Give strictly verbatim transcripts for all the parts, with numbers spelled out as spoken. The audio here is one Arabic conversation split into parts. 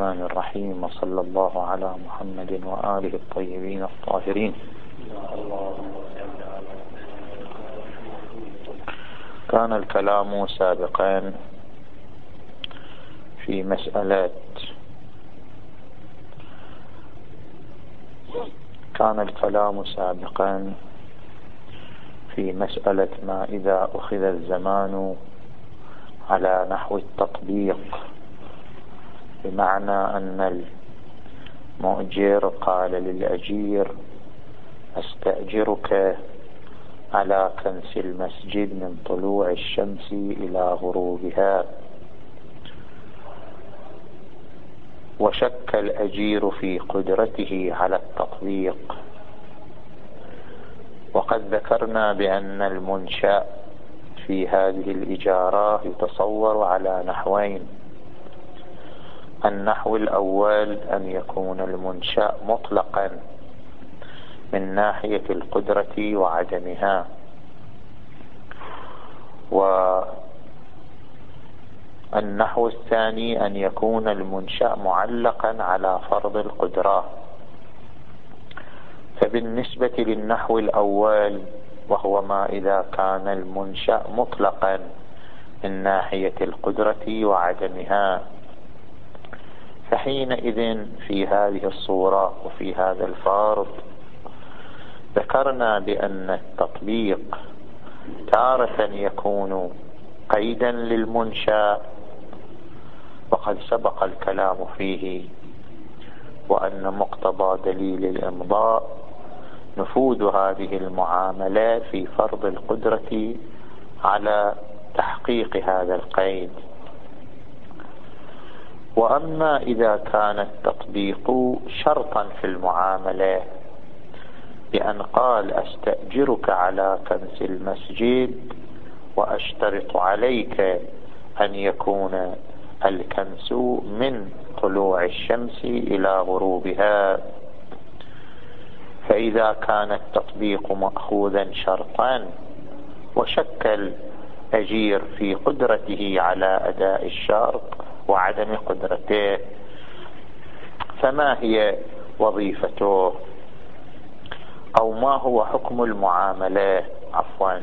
الرحمن الرحيم، وصلى الله على محمد وآله الطيبين الطاهرين. كان الكلام سابقا في مسألة كان الكلام سابقا في مسألة ما إذا أخذ الزمان على نحو التطبيق، بمعنى أن المؤجر قال للأجير: أستأجرك على كنس المسجد من طلوع الشمس إلى غروبها، وشك الأجير في قدرته على التطبيق. وقد ذكرنا بأن المنشأ في هذه الإجارة يتصور على نحوين: النحو الأول أن يكون المنشأ مطلقا من ناحية القدرة وعدمها، والنحو الثاني أن يكون المنشأ معلقا على فرض القدرة. فبالنسبة للنحو الأول، وهو ما إذا كان المنشأ مطلقا من ناحية القدرة وعدمها، فحينئذ في هذه الصورة وفي هذا الفرض ذكرنا بأن التطبيق تارة يكون قيدا للمنشأ، وقد سبق الكلام فيه، وأن مقتضى دليل الإمضاء نفوذ هذه المعاملة في فرض القدرة على تحقيق هذا القيد. وأما إذا كان التطبيق شرطا في المعاملة، بأن قال: أستأجرك على كنس المسجد وأشترط عليك أن يكون الكنس من طلوع الشمس إلى غروبها، فإذا كان التطبيق مأخوذا شرطا وشك الأجير في قدرته على أداء الشرط وعدم قدرته، فما هي وظيفته أو ما هو حكم المعاملة؟ عفوا،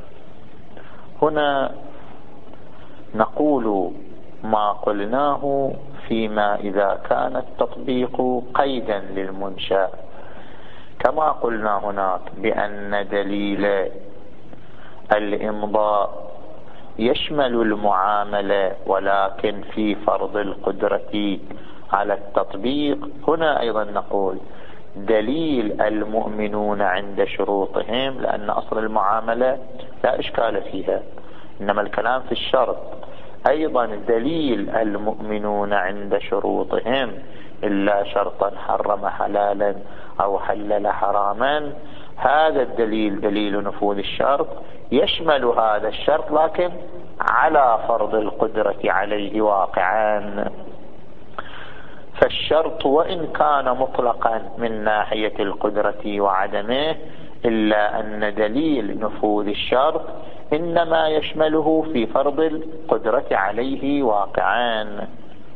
هنا نقول ما قلناه فيما إذا كان التطبيق قيدا للمنشأ، كما قلنا هناك بأن دليل الإمضاء يشمل المعاملة ولكن في فرض القدرة على التطبيق. هنا أيضا نقول دليل المؤمنون عند شروطهم، لأن أصل المعاملة لا إشكال فيها، إنما الكلام في الشرط. أيضا دليل المؤمنون عند شروطهم إلا شرطا حرم حلالا أو حلل حراما، هذا الدليل دليل نفوذ الشرط يشمل هذا الشرط لكن على فرض القدرة عليه واقعا. فالشرط وإن كان مطلقا من ناحية القدرة وعدمه، إلا أن دليل نفوذ الشرط إنما يشمله في فرض القدرة عليه واقعا.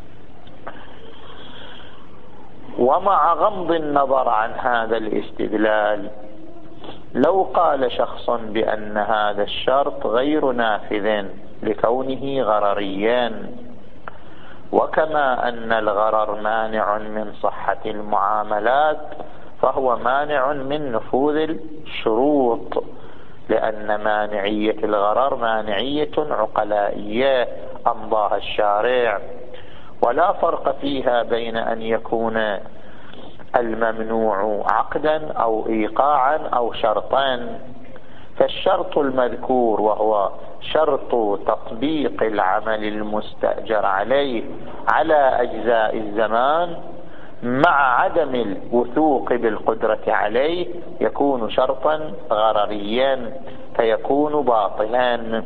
ومع غض النظر عن هذا الاستدلال، لو قال شخص بأن هذا الشرط غير نافذ لكونه غرريا، وكما أن الغرر مانع من صحة المعاملات، فهو مانع من نفوذ الشروط، لأن مانعية الغرر مانعية عقلائية أمضاها الشارع، ولا فرق فيها بين أن يكون الممنوع عقدا أو إيقاعا أو شرطا. فالشرط المذكور وهو شرط تطبيق العمل المستأجر عليه على أجزاء الزمان مع عدم الوثوق بالقدرة عليه يكون شرطا غرريا فيكون باطلا.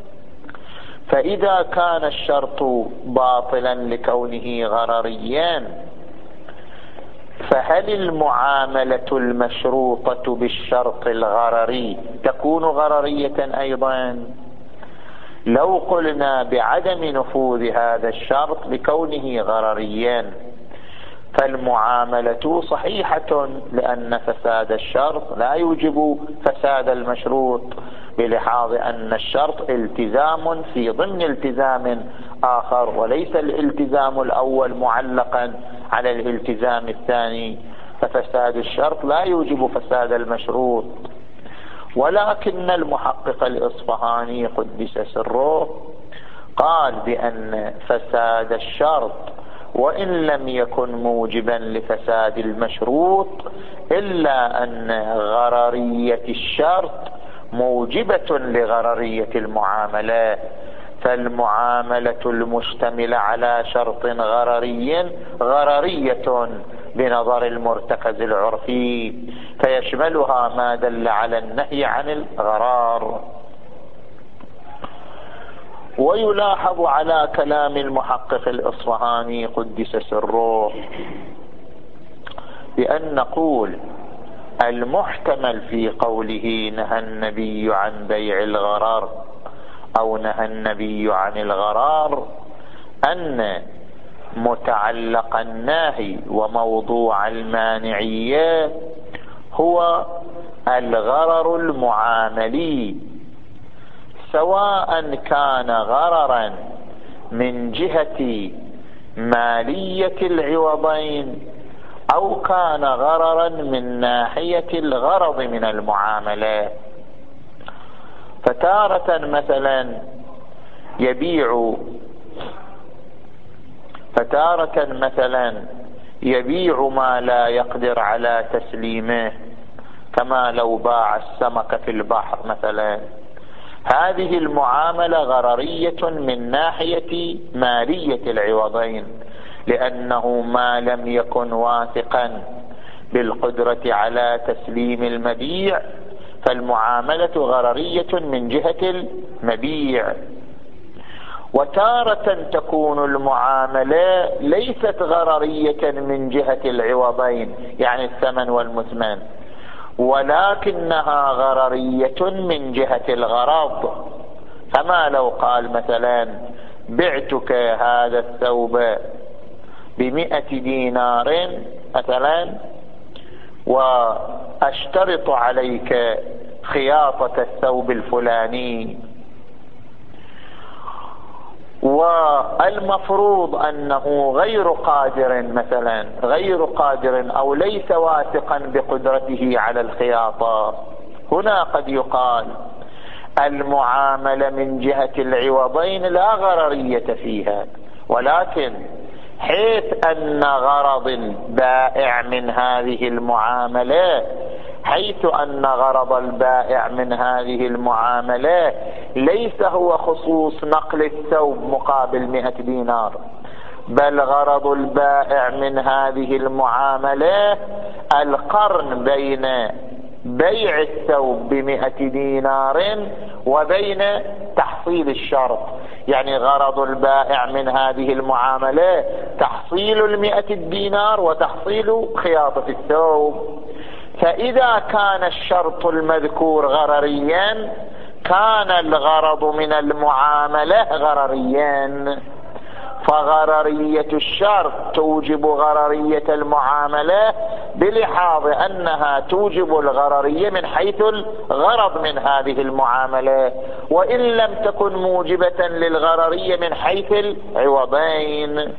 فإذا كان الشرط باطلا لكونه غرريا، فهل المعاملة المشروطة بالشرط الغرري تكون غررية أيضا؟ لو قلنا بعدم نفوذ هذا الشرط لكونه غرريا فالمعاملة صحيحة، لأن فساد الشرط لا يوجب فساد المشروط، بلحاظ أن الشرط التزام في ضمن التزام آخر، وليس الالتزام الأول معلقا على الالتزام الثاني، ففساد الشرط لا يوجب فساد المشروط. ولكن المحقق الإصفهاني قدس سره قال بأن فساد الشرط وإن لم يكن موجبا لفساد المشروط إلا أن غررية الشرط موجبة لغررية المعاملة، فالمعاملة المشتملة على شرط غرري غررية بنظر المرتكز العرفي، فيشملها ما دل على النهي عن الغرار. ويلاحظ على كلام المحقق الإصفهاني قدس سره بأن نقول المحتمل في قوله نهى النبي عن بيع الغرار أو نهى النبي عن الغرار أن متعلق الناهي وموضوع المانعية هو الغرر المعاملي، سواء كان غررا من جهة مالية العوضين أو كان غررا من ناحية الغرض من المعاملة. فتارة مثلا يبيع فتارة مثلا يبيع ما لا يقدر على تسليمه، كما لو باع السمك في البحر مثلا، هذه المعاملة غررية من ناحية مالية العوضين، لأنه ما لم يكن واثقا بالقدرة على تسليم المبيع فالمعاملة غررية من جهة المبيع. وتارة تكون المعاملة ليست غررية من جهة العوضين، يعني الثمن والمثمن، ولكنها غررية من جهة الغرض. كما لو قال مثلا بعتك هذا الثوب بمئة دينار مثلا وأشترط عليك خياطة الثوب الفلاني، والمفروض أنه غير قادر مثلا غير قادر أو ليس واثقا بقدرته على الخياطة. هنا قد يقال المعاملة من جهة العوضين لا غررية فيها، ولكن حيث أن غرض البائع من هذه المعاملة حيث أن غرض البائع من هذه المعاملة ليس هو خصوص نقل الثوب مقابل مئة دينار، بل غرض البائع من هذه المعاملة القرن بين بيع الثوب بمئة دينار وبين تحصيل الشرط. يعني غرض البائع من هذه المعاملة تحصيل المئة الدينار وتحصيل خياطة الثوب. فإذا كان الشرط المذكور غرريا كان الغرض من المعاملة غرريا، فغررية الشرط توجب غررية المعاملة بلحاظ أنها توجب الغررية من حيث الغرض من هذه المعاملة، وإن لم تكن موجبة للغررية من حيث العوضين.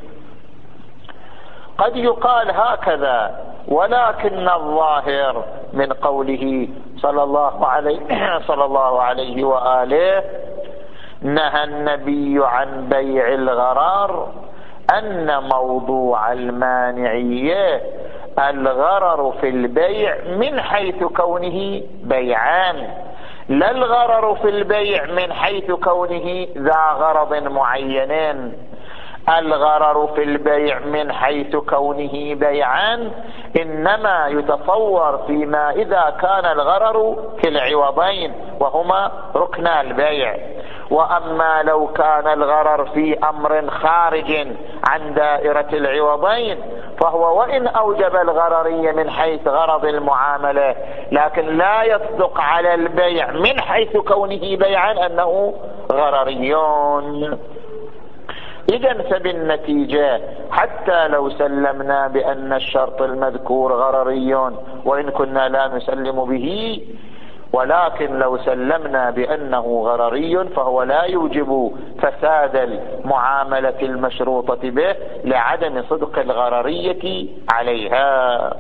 قد يقال هكذا، ولكن الظاهر من قوله صلى الله عليه, صلى الله عليه وآله نهى النبي عن بيع الغرار أن موضوع المانعية الغرر في البيع من حيث كونه بيعان، لا الغرر في البيع من حيث كونه ذا غرض معين. الغرر في البيع من حيث كونه بيعان إنما يتصور فيما إذا كان الغرر في العوضين وهما ركن البيع، وأما لو كان الغرر في أمر خارج عن دائرة العوضين فهو وإن أوجب الغررية من حيث غرض المعاملة لكن لا يصدق على البيع من حيث كونه بيعا أنه غرريون. إذن فبالنتيجة حتى لو سلمنا بأن الشرط المذكور غرري وإن كنا لا نسلم به، ولكن لو سلمنا بأنه غرري فهو لا يوجب فساد المعاملة المشروطة به لعدم صدق الغررية عليها.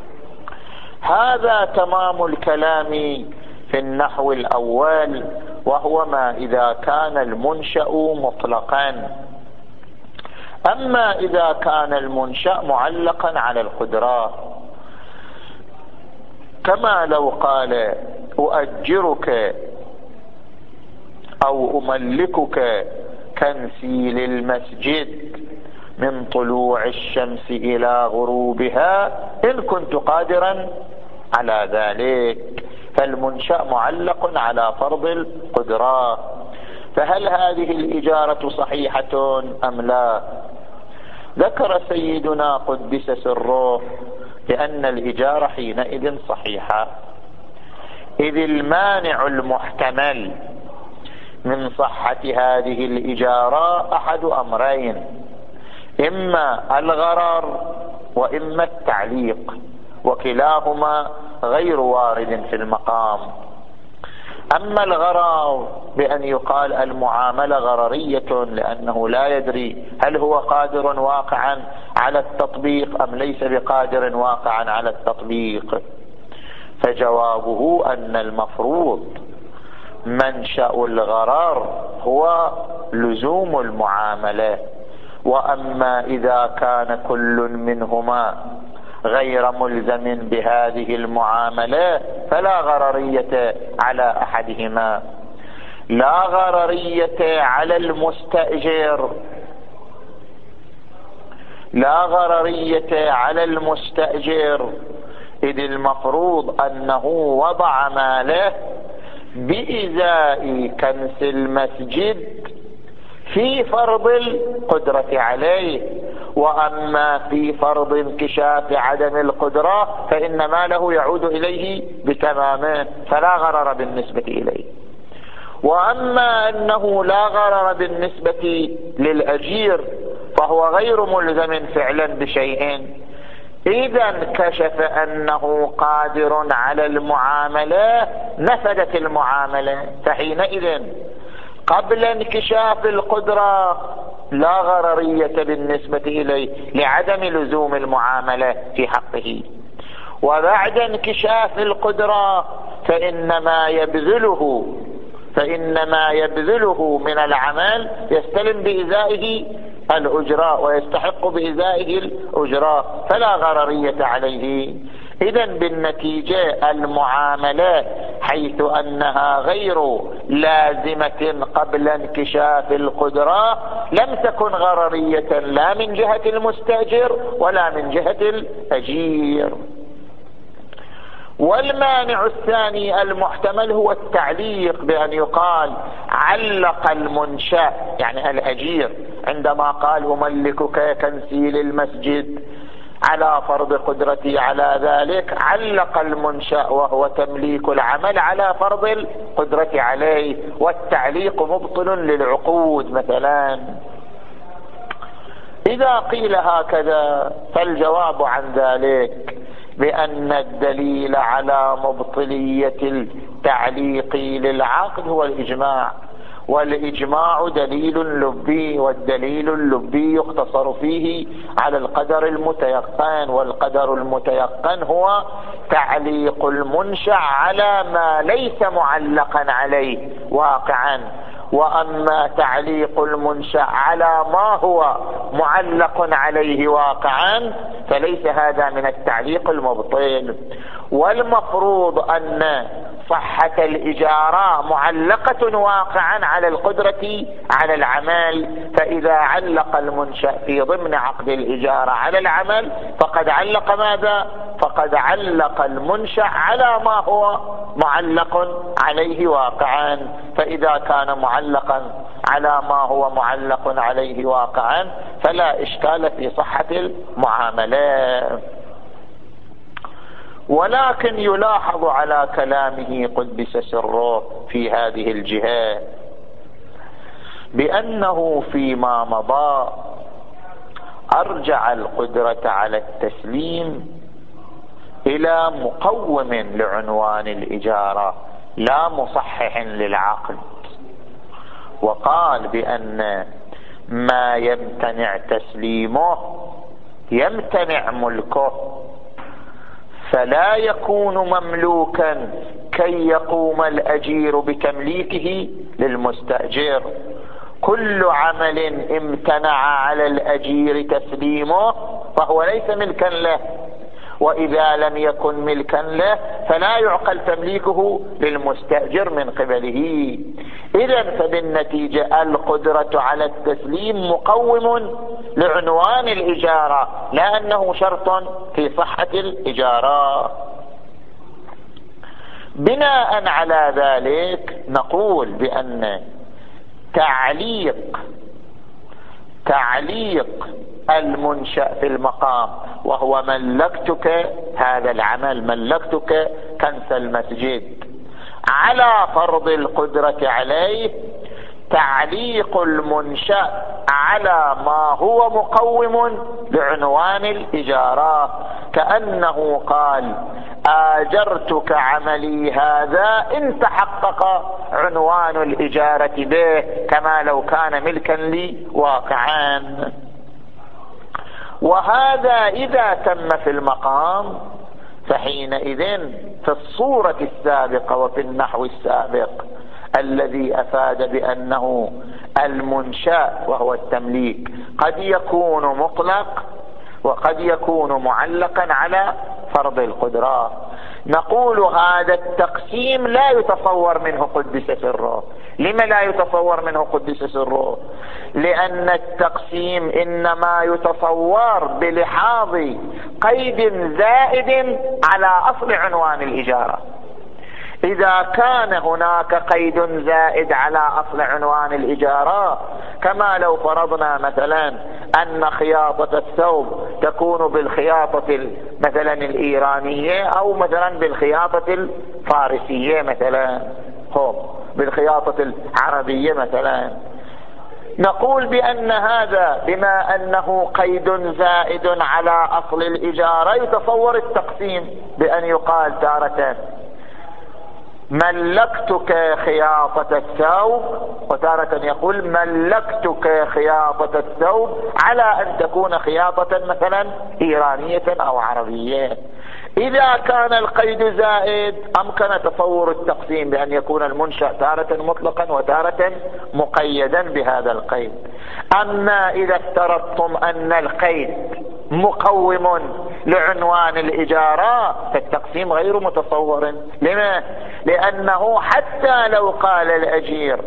هذا تمام الكلام في النحو الأول، وهو ما إذا كان المنشأ مطلقا. أما إذا كان المنشأ معلقا على القدرة، كما لو قال أؤجرك أو أملكك كنسيل المسجد من طلوع الشمس إلى غروبها إن كنت قادرا على ذلك، فالمنشأ معلق على فرض القدرة. فهل هذه الإجارة صحيحة أم لا؟ ذكر سيدنا قدس سره بأن الإجارة حينئذ صحيحة، إذ المانع المحتمل من صحة هذه الإجارة أحد أمرين، إما الغرر وإما التعليق، وكلاهما غير وارد في المقام. أما الغرر بأن يقال المعاملة غررية لأنه لا يدري هل هو قادر واقعا على التطبيق أم ليس بقادر واقعا على التطبيق، فجوابه أن المفروض منشأ الغرر هو لزوم المعاملة. وأما إذا كان كل منهما غير ملزم بهذه المعاملة فلا غررية على أحدهما. لا غررية على المستأجر لا غررية على المستأجر إذ المفروض أنه وضع ماله بإزاء كنس المسجد في فرض القدرة عليه، وأما في فرض انكشاف عدم القدرة فإن ماله يعود إليه بتمامه فلا غرر بالنسبة إليه. وأما أنه لا غرر بالنسبة للأجير فهو غير ملزم فعلا بشيء، إذا كشف أنه قادر على المعاملة نفذت المعاملة، فحينئذ قبل انكشاف القدرة لا غررية بالنسبة إليه لعدم لزوم المعاملة في حقه، وبعد انكشاف القدرة فإنما يبذله فإنما يبذله من العمل يستلم بإزائه الأجراء ويستحق بإزائه الأجراء فلا غررية عليه. إذن بالنتيجة المعاملة حيث أنها غير لازمة قبل انكشاف القدرة لم تكن غررية لا من جهة المستأجر ولا من جهة الأجير. والمانع الثاني المحتمل هو التعليق، بأن يقال علق المنشأ يعني الأجير عندما قال أملكك كنسيل المسجد على فرض قدرتي على ذلك، علق المنشأ وهو تمليك العمل على فرض القدرة عليه، والتعليق مبطل للعقود مثلا. إذا قيل هكذا فالجواب عن ذلك بأن الدليل على مبطلية التعليق للعقد هو الإجماع، والإجماع دليل لبي، والدليل اللبي يقتصر فيه على القدر المتيقن، والقدر المتيقن هو تعليق المنشأ على ما ليس معلقا عليه واقعا. وأما تعليق المنشأ على ما هو معلق عليه واقعا فليس هذا من التعليق المبطل. والمفروض أن صحة الإجارة معلقة واقعا على القدرة على العمل، فإذا علق المنشأ في ضمن عقد الإجارة على العمل فقد علق ماذا؟ فقد علق المنشأ على ما هو معلق عليه واقعا. فإذا كان معلقا على ما هو معلق عليه واقعا فلا إشكال في صحة المعاملة. ولكن يلاحظ على كلامه قدس سره في هذه الجهة بأنه فيما مضى أرجع القدرة على التسليم إلى مقوم لعنوان الإجارة لا مصحح للعقد، وقال بأن ما يمتنع تسليمه يمتنع ملكه، فلا يكون مملوكا كي يقوم الأجير بتمليكه للمستأجر. كل عمل امتنع على الأجير تسليمه فهو ليس ملكا له، وإذا لم يكن ملكا له فلا يعقل تمليكه للمستأجر من قبله. إذن فبالنتيجة القدرة على التسليم مقوم لعنوان الإجارة، لا أنه شرط في صحة الإجارة. بناء على ذلك نقول بأن تعليق تعليق المنشأ في المقام وهو ملكتك هذا العمل، ملكتك كنس المسجد، على فرض القدرة عليه تعليق المنشأ على ما هو مقوم لعنوان الإجارة، كأنه قال آجرتك عملي هذا إن تحقق عنوان الإجارة به كما لو كان ملكا لي واقعا. وهذا إذا تم في المقام فحينئذ في الصورة السابقة وفي النحو السابق الذي أفاد بأنه المنشأ وهو التمليك قد يكون مطلق وقد يكون معلقا على فرض القدرة، نقول هذا التقسيم لا يتصور منه قدس سره. لما لا يتصور منه قدس سره؟ لأن التقسيم إنما يتصور بلحاظ قيد زائد على أصل عنوان الإجارة. إذا كان هناك قيد زائد على أصل عنوان الإجارة، كما لو فرضنا مثلا أن خياطة الثوب تكون بالخياطة مثلا الإيرانية أو مثلا بالخياطة الفارسية مثلا، هم بالخياطة العربية مثلا، نقول بأن هذا بما أنه قيد زائد على أصل الإجارة يتصور التقسيم بأن يقال تارة ملكتك خياطة الثوب، وتارة يقول ملكتك خياطة الثوب على أن تكون خياطة مثلا إيرانية أو عربية. إذا كان القيد زائد أمكن تصور التقسيم بأن يكون المنشأ تارة مطلقا وتارة مقيدا بهذا القيد. أما إذا افترضتم أن القيد مقوم لعنوان الإجارة فالتقسيم غير متصور. لما؟ لأنه حتى لو قال الأجير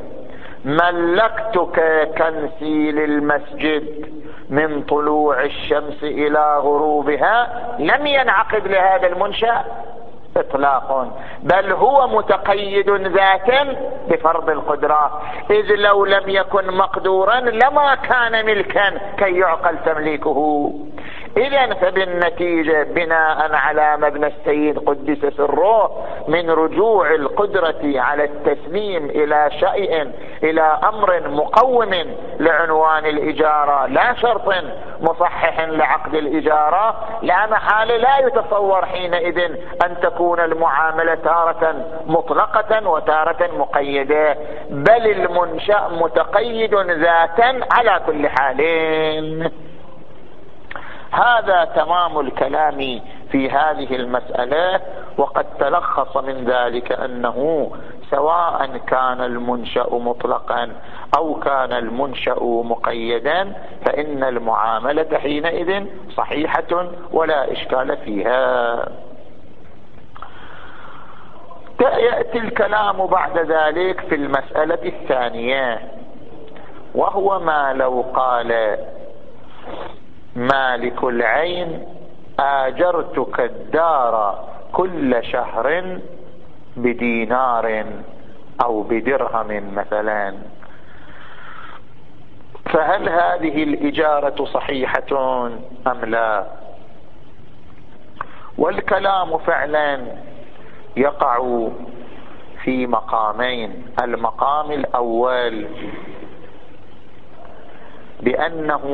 ملكتك كنسي للمسجد من طلوع الشمس إلى غروبها لم ينعقد لهذا المنشأ إطلاق، بل هو متقيد ذاتا بفرض القدرة، إذ لو لم يكن مقدورا لما كان ملكا كي يعقل تمليكه. إذن فبالنتيجة بناء على مبنى السيد قدس سره من رجوع القدرة على التسليم إلى شيء إلى أمر مقوم لعنوان الإجارة لا شرط مصحح لعقد الإجارة، لا محالة لا يتصور حينئذ أن تكون المعاملة تارة مطلقة وتارة مقيدة، بل المنشأ متقيد ذاتا على كل حال. هذا تمام الكلام في هذه المسألة، وقد تلخص من ذلك أنه سواء كان المنشأ مطلقا أو كان المنشأ مقيدا فإن المعاملة حينئذ صحيحة ولا إشكال فيها. يأتي الكلام بعد ذلك في المسألة الثانية، وهو ما لو قال مالك العين آجرتك الدار كل شهر بدينار أو بدرهم مثلا، فهل هذه الإجارة صحيحة أم لا؟ والكلام فعلا يقع في مقامين. المقام الأول بأنه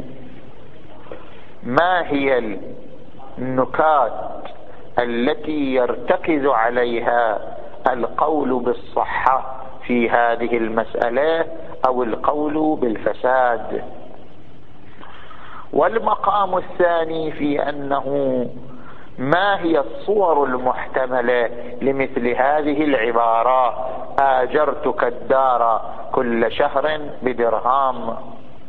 ما هي النكات التي يرتكز عليها القول بالصحة في هذه المسألة أو القول بالفساد. والمقام الثاني في أنه ما هي الصور المحتملة لمثل هذه العبارة: آجرتك الدار كل شهر بدرهم.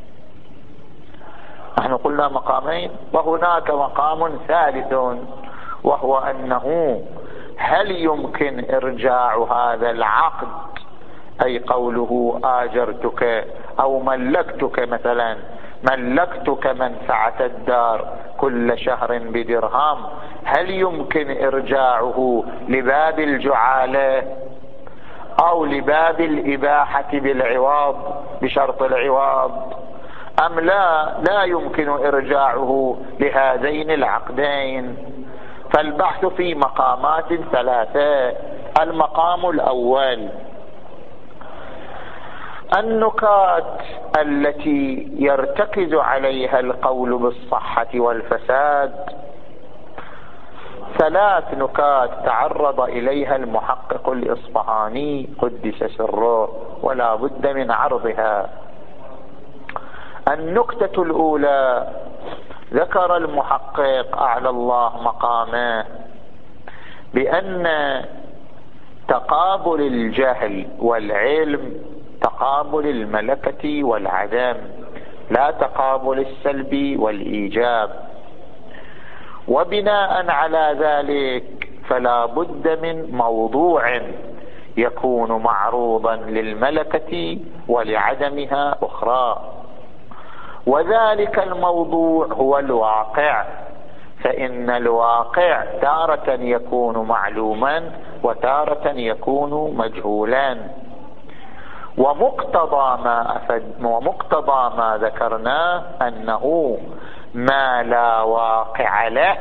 نحن قلنا مقامين، وهناك مقام ثالث، وهو أنه هل يمكن إرجاع هذا العقد، أي قوله آجرتك أو ملكتك مثلا، ملكتك منفعة الدار كل شهر بدرهم، هل يمكن إرجاعه لباب الجعالة أو لباب الإباحة بالعوض بشرط العوض أم لا؟ لا يمكن إرجاعه لهذين العقدين. فالبحث في مقامات ثلاثة. المقام الأول: النكات التي يرتكز عليها القول بالصحة والفساد ثلاث نكات تعرض إليها المحقق الإصفهاني قدس سره ولا بد من عرضها. النكتة الأولى: ذكر المحقق أعلى الله مقامه بأن تقابل الجهل والعلم تقابل الملكة والعدم، لا تقابل السلب والإيجاب. وبناء على ذلك فلا بد من موضوع يكون معروضا للملكة ولعدمها أخرى، وذلك الموضوع هو الواقع، فإن الواقع تارة يكون معلوما وتارة يكون مجهولا. ومقتضى ما أفد ومقتضى ما ذكرناه أنه ما لا واقع له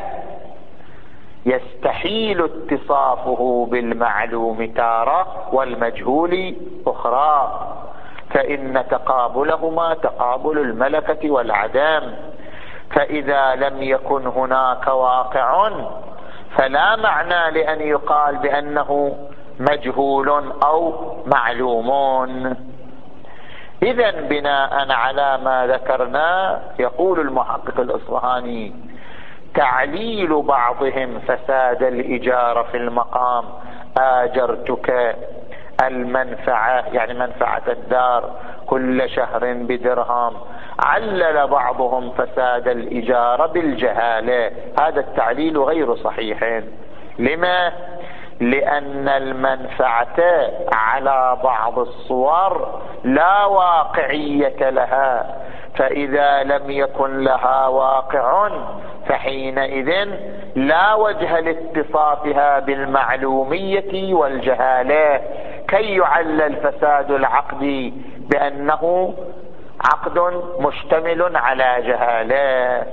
يستحيل اتصافه بالمعلوم تارة والمجهول أخرى، فإن تقابلهما تقابل الملكة والعدم. فإذا لم يكن هناك واقع فلا معنى لأن يقال بأنه مجهول أو معلوم. إذن بناء على ما ذكرنا يقول المحقق الإصفهاني: تعليل بعضهم فساد الإجارة في المقام آجرتك المنفعة، يعني منفعة الدار، كل شهر بدرهم، علل بعضهم فساد الإجارة بالجهالة. هذا التعليل غير صحيح. لما؟ لأن المنفعة على بعض الصور لا واقعية لها، فإذا لم يكن لها واقع فحينئذ لا وجه لاتصافها بالمعلومية والجهالة كي يعلل فساد العقد بأنه عقد مشتمل على جهالة.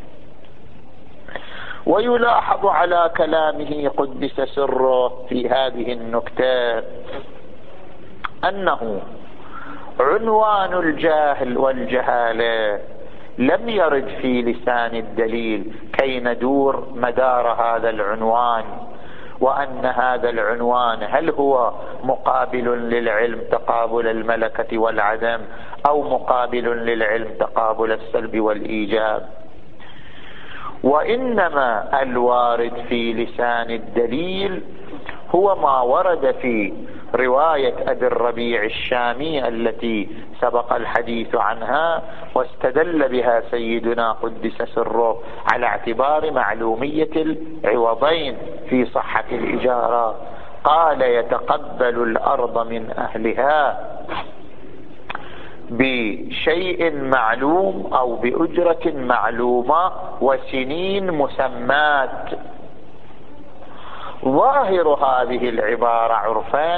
ويلاحظ على كلامه قدس سره في هذه النكتة أنه عنوان الجاهل والجهالة لم يرد في لسان الدليل كي ندور مدار هذا العنوان، وأن هذا العنوان هل هو مقابل للعلم تقابل الملكة والعدم أو مقابل للعلم تقابل السلب والإيجاب. وإنما الوارد في لسان الدليل هو ما ورد في رواية أبي الربيع الشامي التي سبق الحديث عنها واستدل بها سيدنا قدس سره على اعتبار معلومية العوضين في صحة الإجارة. قال: يتقبل الأرض من أهلها بشيء معلوم أو بأجرة معلومة وسنين مسمات، ظاهر هذه العبارة عرفا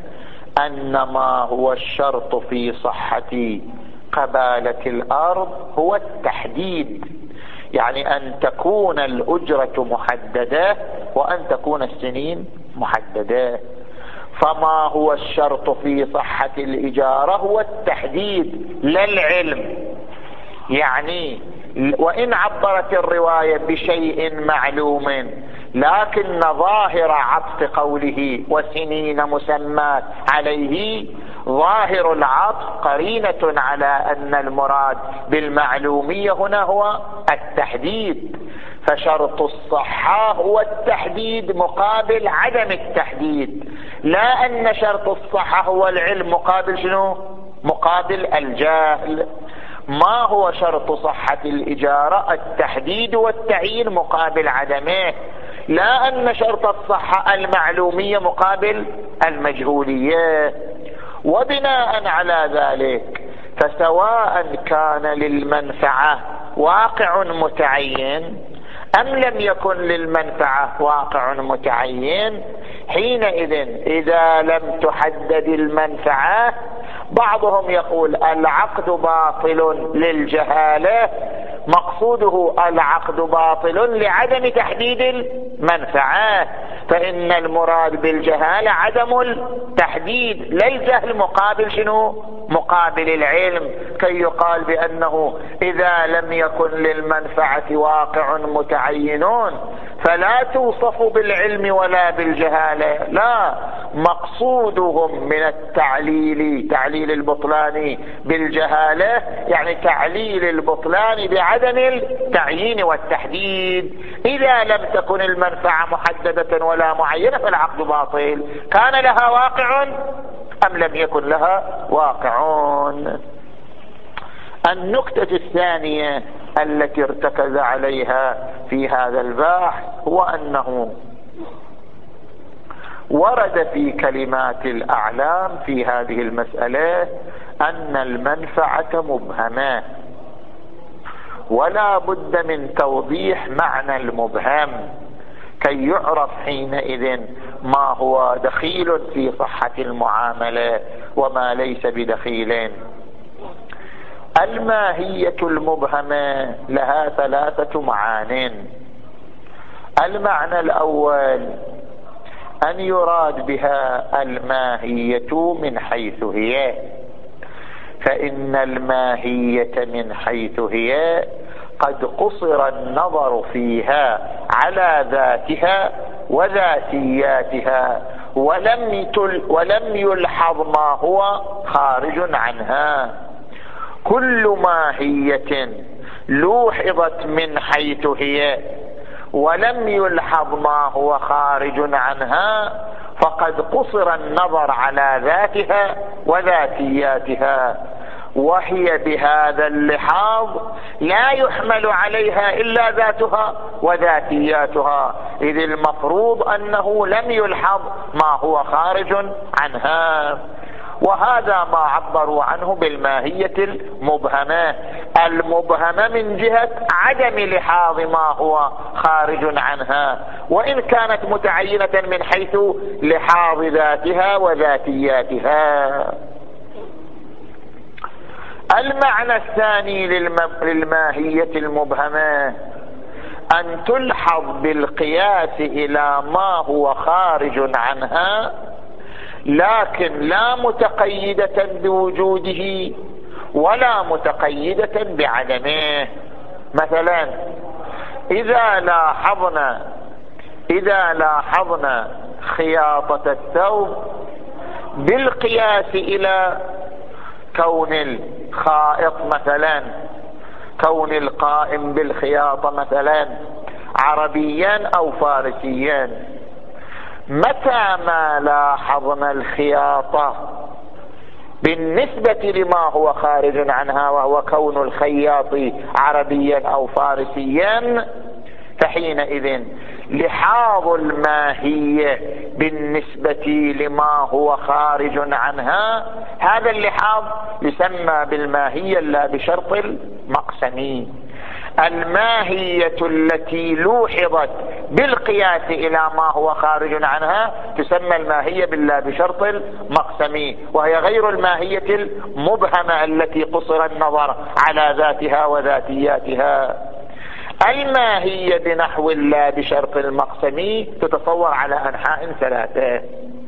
أن ما هو الشرط في صحة قبالة الأرض هو التحديد، يعني أن تكون الأجرة محددة وأن تكون السنين محددة. فما هو الشرط في صحة الإجارة هو التحديد لا العلم. يعني وإن عبرت الرواية بشيء معلوم، لكن ظاهر عطف قوله وسنين مسمات عليه، ظاهر العطف قرينة على أن المراد بالمعلومية هنا هو التحديد. فشرط الصحة هو التحديد مقابل عدم التحديد، لا أن شرط الصحة هو العلم مقابل شنو؟ مقابل الجهل. ما هو شرط صحة الإجارة؟ التحديد والتعيين مقابل عدمه، لا أن شرط الصحة المعلومية مقابل المجهولية. وبناء على ذلك فسواء كان للمنفعة واقع متعين أم لم يكن للمنفعة واقع متعين، حينئذ إذا لم تحدد المنفعة، بعضهم يقول العقد باطل للجهالة، مقصوده العقد باطل لعدم تحديد المنفعة، فإن المراد بالجهالة عدم التحديد لا الجهل مقابل شنو؟ مقابل العلم، كي يقال بأنه إذا لم يكن للمنفعة واقع متعينون فلا توصف بالعلم ولا بالجهالة. لا، مقصودهم من التعليل تعليل البطلان بالجهالة، يعني تعليل البطلان بعدم التعيين والتحديد. إذا لم تكن المنفعة محددة ولا معينة فالعقد باطل، كان لها واقع أم لم يكن لها واقعون. النكتة الثانية التي ارتكز عليها في هذا البحث هو أنه ورد في كلمات الأعلام في هذه المسألة أن المنفعة مبهمة، ولا بد من توضيح معنى المبهم كي يعرف حينئذ ما هو دخيل في صحة المعاملة وما ليس بدخيل. الماهية المبهمة لها ثلاثة معان. المعنى الأول أن يراد بها الماهية من حيث هي، فإن الماهية من حيث هي قد قصر النظر فيها على ذاتها وذاتياتها، ولم ولم يلحظ ما هو خارج عنها. كل ماهية لوحظت من حيث هي ولم يلحظ ما هو خارج عنها فقد قصر النظر على ذاتها وذاتياتها، وهي بهذا اللحاظ لا يحمل عليها إلا ذاتها وذاتياتها، إذ المفروض أنه لم يلحظ ما هو خارج عنها. وهذا ما عبروا عنه بالماهية المبهمة، المبهمة من جهة عدم لحاظ ما هو خارج عنها، وإن كانت متعينة من حيث لحاظ ذاتها وذاتياتها. المعنى الثاني للماهية المبهمة أن تلحظ بالقياس إلى ما هو خارج عنها، لكن لا متقيدة بوجوده ولا متقيدة بعدمه. مثلا إذا لاحظنا إذا لاحظنا خياطة الثوب بالقياس إلى كون الخائط مثلا، كون القائم بالخياطة مثلا عربيا أو فارسيا، متى ما لاحظنا الخياطة بالنسبة لما هو خارج عنها وهو كون الخياط عربيا أو فارسيا، فحينئذ لحاظ الماهية بالنسبة لما هو خارج عنها، هذا اللحاظ يسمى بالماهية لا بشرط المقسم. الماهية التي لوحظت بالقياس إلى ما هو خارج عنها تسمى الماهية باللا بشرط المقسم، وهي غير الماهية المبهمة التي قصر النظر على ذاتها وذاتياتها. الماهية بنحو اللا بشرط المقسم تتصور على أنحاء ثلاثة،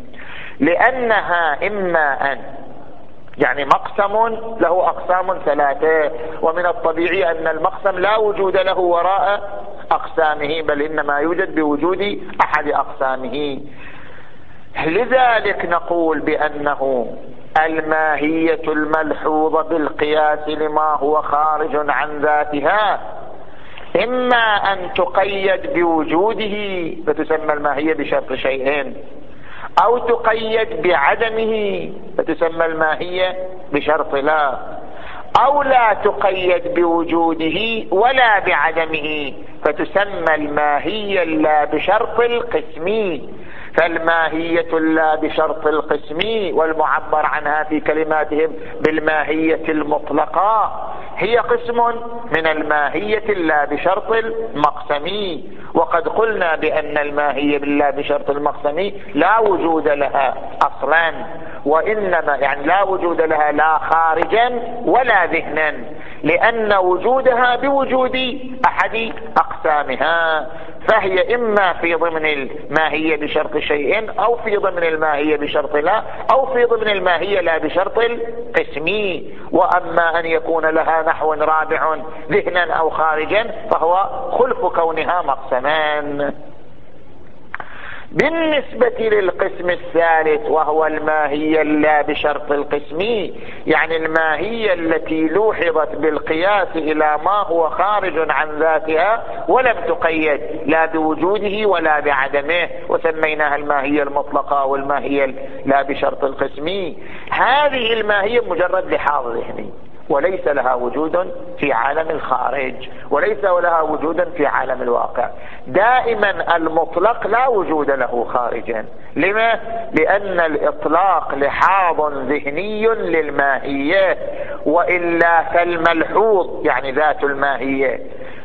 لأنها إما أن يعني مقسم له أقسام ثلاثة، ومن الطبيعي أن المقسم لا وجود له وراء أقسامه، بل إنما يوجد بوجود أحد أقسامه. لذلك نقول بأنه الماهية الملحوظة بالقياس لما هو خارج عن ذاتها إما أن تقيد بوجوده فتسمى الماهية بشرط شيئين، أو تقيد بعدمه فتسمى الماهية بشرط لا، أو لا تقيد بوجوده ولا بعدمه فتسمى الماهية لا بشرط القسمي. فالماهية لا بشرط القسمي والمعبر عنها في كلماتهم بالماهية المطلقة هي قسم من الماهية لا بشرط المقسمي. وقد قلنا بأن الماهية لا بشرط المقسمي لا وجود لها أصلا، وإنما يعني لا وجود لها لا خارجا ولا ذهنا، لأن وجودها بوجود أحد أقسامها، فهي إما في ضمن الماهية بشرط شيء أو في ضمن الماهية بشرط لا أو في ضمن الماهية لا بشرط القسمي. وأما أن يكون لها نحو رابع ذهنا أو خارجا فهو خلف كونها مقسمان. بالنسبة للقسم الثالث وهو الماهية لا بشرط القسمي، يعني الماهية التي لوحظت بالقياس إلى ما هو خارج عن ذاتها ولم تقيد لا بوجوده ولا بعدمه، وسميناها الماهية المطلقة والماهية لا بشرط القسمي. هذه الماهية مجرد لحاظ ذهني وليس لها وجود في عالم الخارج وليس لها وجود في عالم الواقع. دائما المطلق لا وجود له خارجا. لما؟ لأن الإطلاق لحاظ ذهني للماهية، وإلا فالملحوظ يعني ذات الماهية.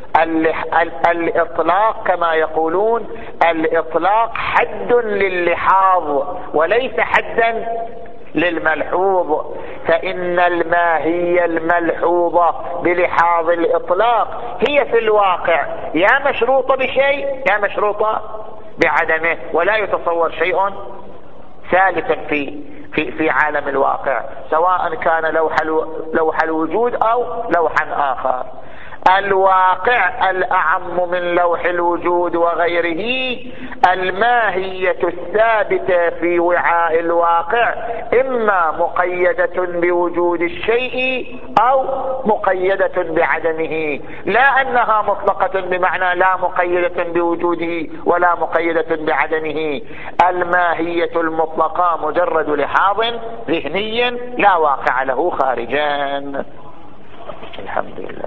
الإطلاق كما يقولون الإطلاق حد للحاظ وليس حدا للملحوظ، فإن الماهية الملحوظة بلحاظ الإطلاق هي في الواقع يا مشروطة بشيء يا مشروطة بعدمه، ولا يتصور شيء ثالثا في في في عالم الواقع، سواء كان لوح لوح الوجود أو لوحا آخر. الواقع الأعم من لوح الوجود وغيره، الماهية الثابتة في وعاء الواقع إما مقيدة بوجود الشيء أو مقيدة بعدمه، لا أنها مطلقة بمعنى لا مقيدة بوجوده ولا مقيدة بعدمه. الماهية المطلقة مجرد لحاظ ذهني لا واقع له خارجا. الحمد لله.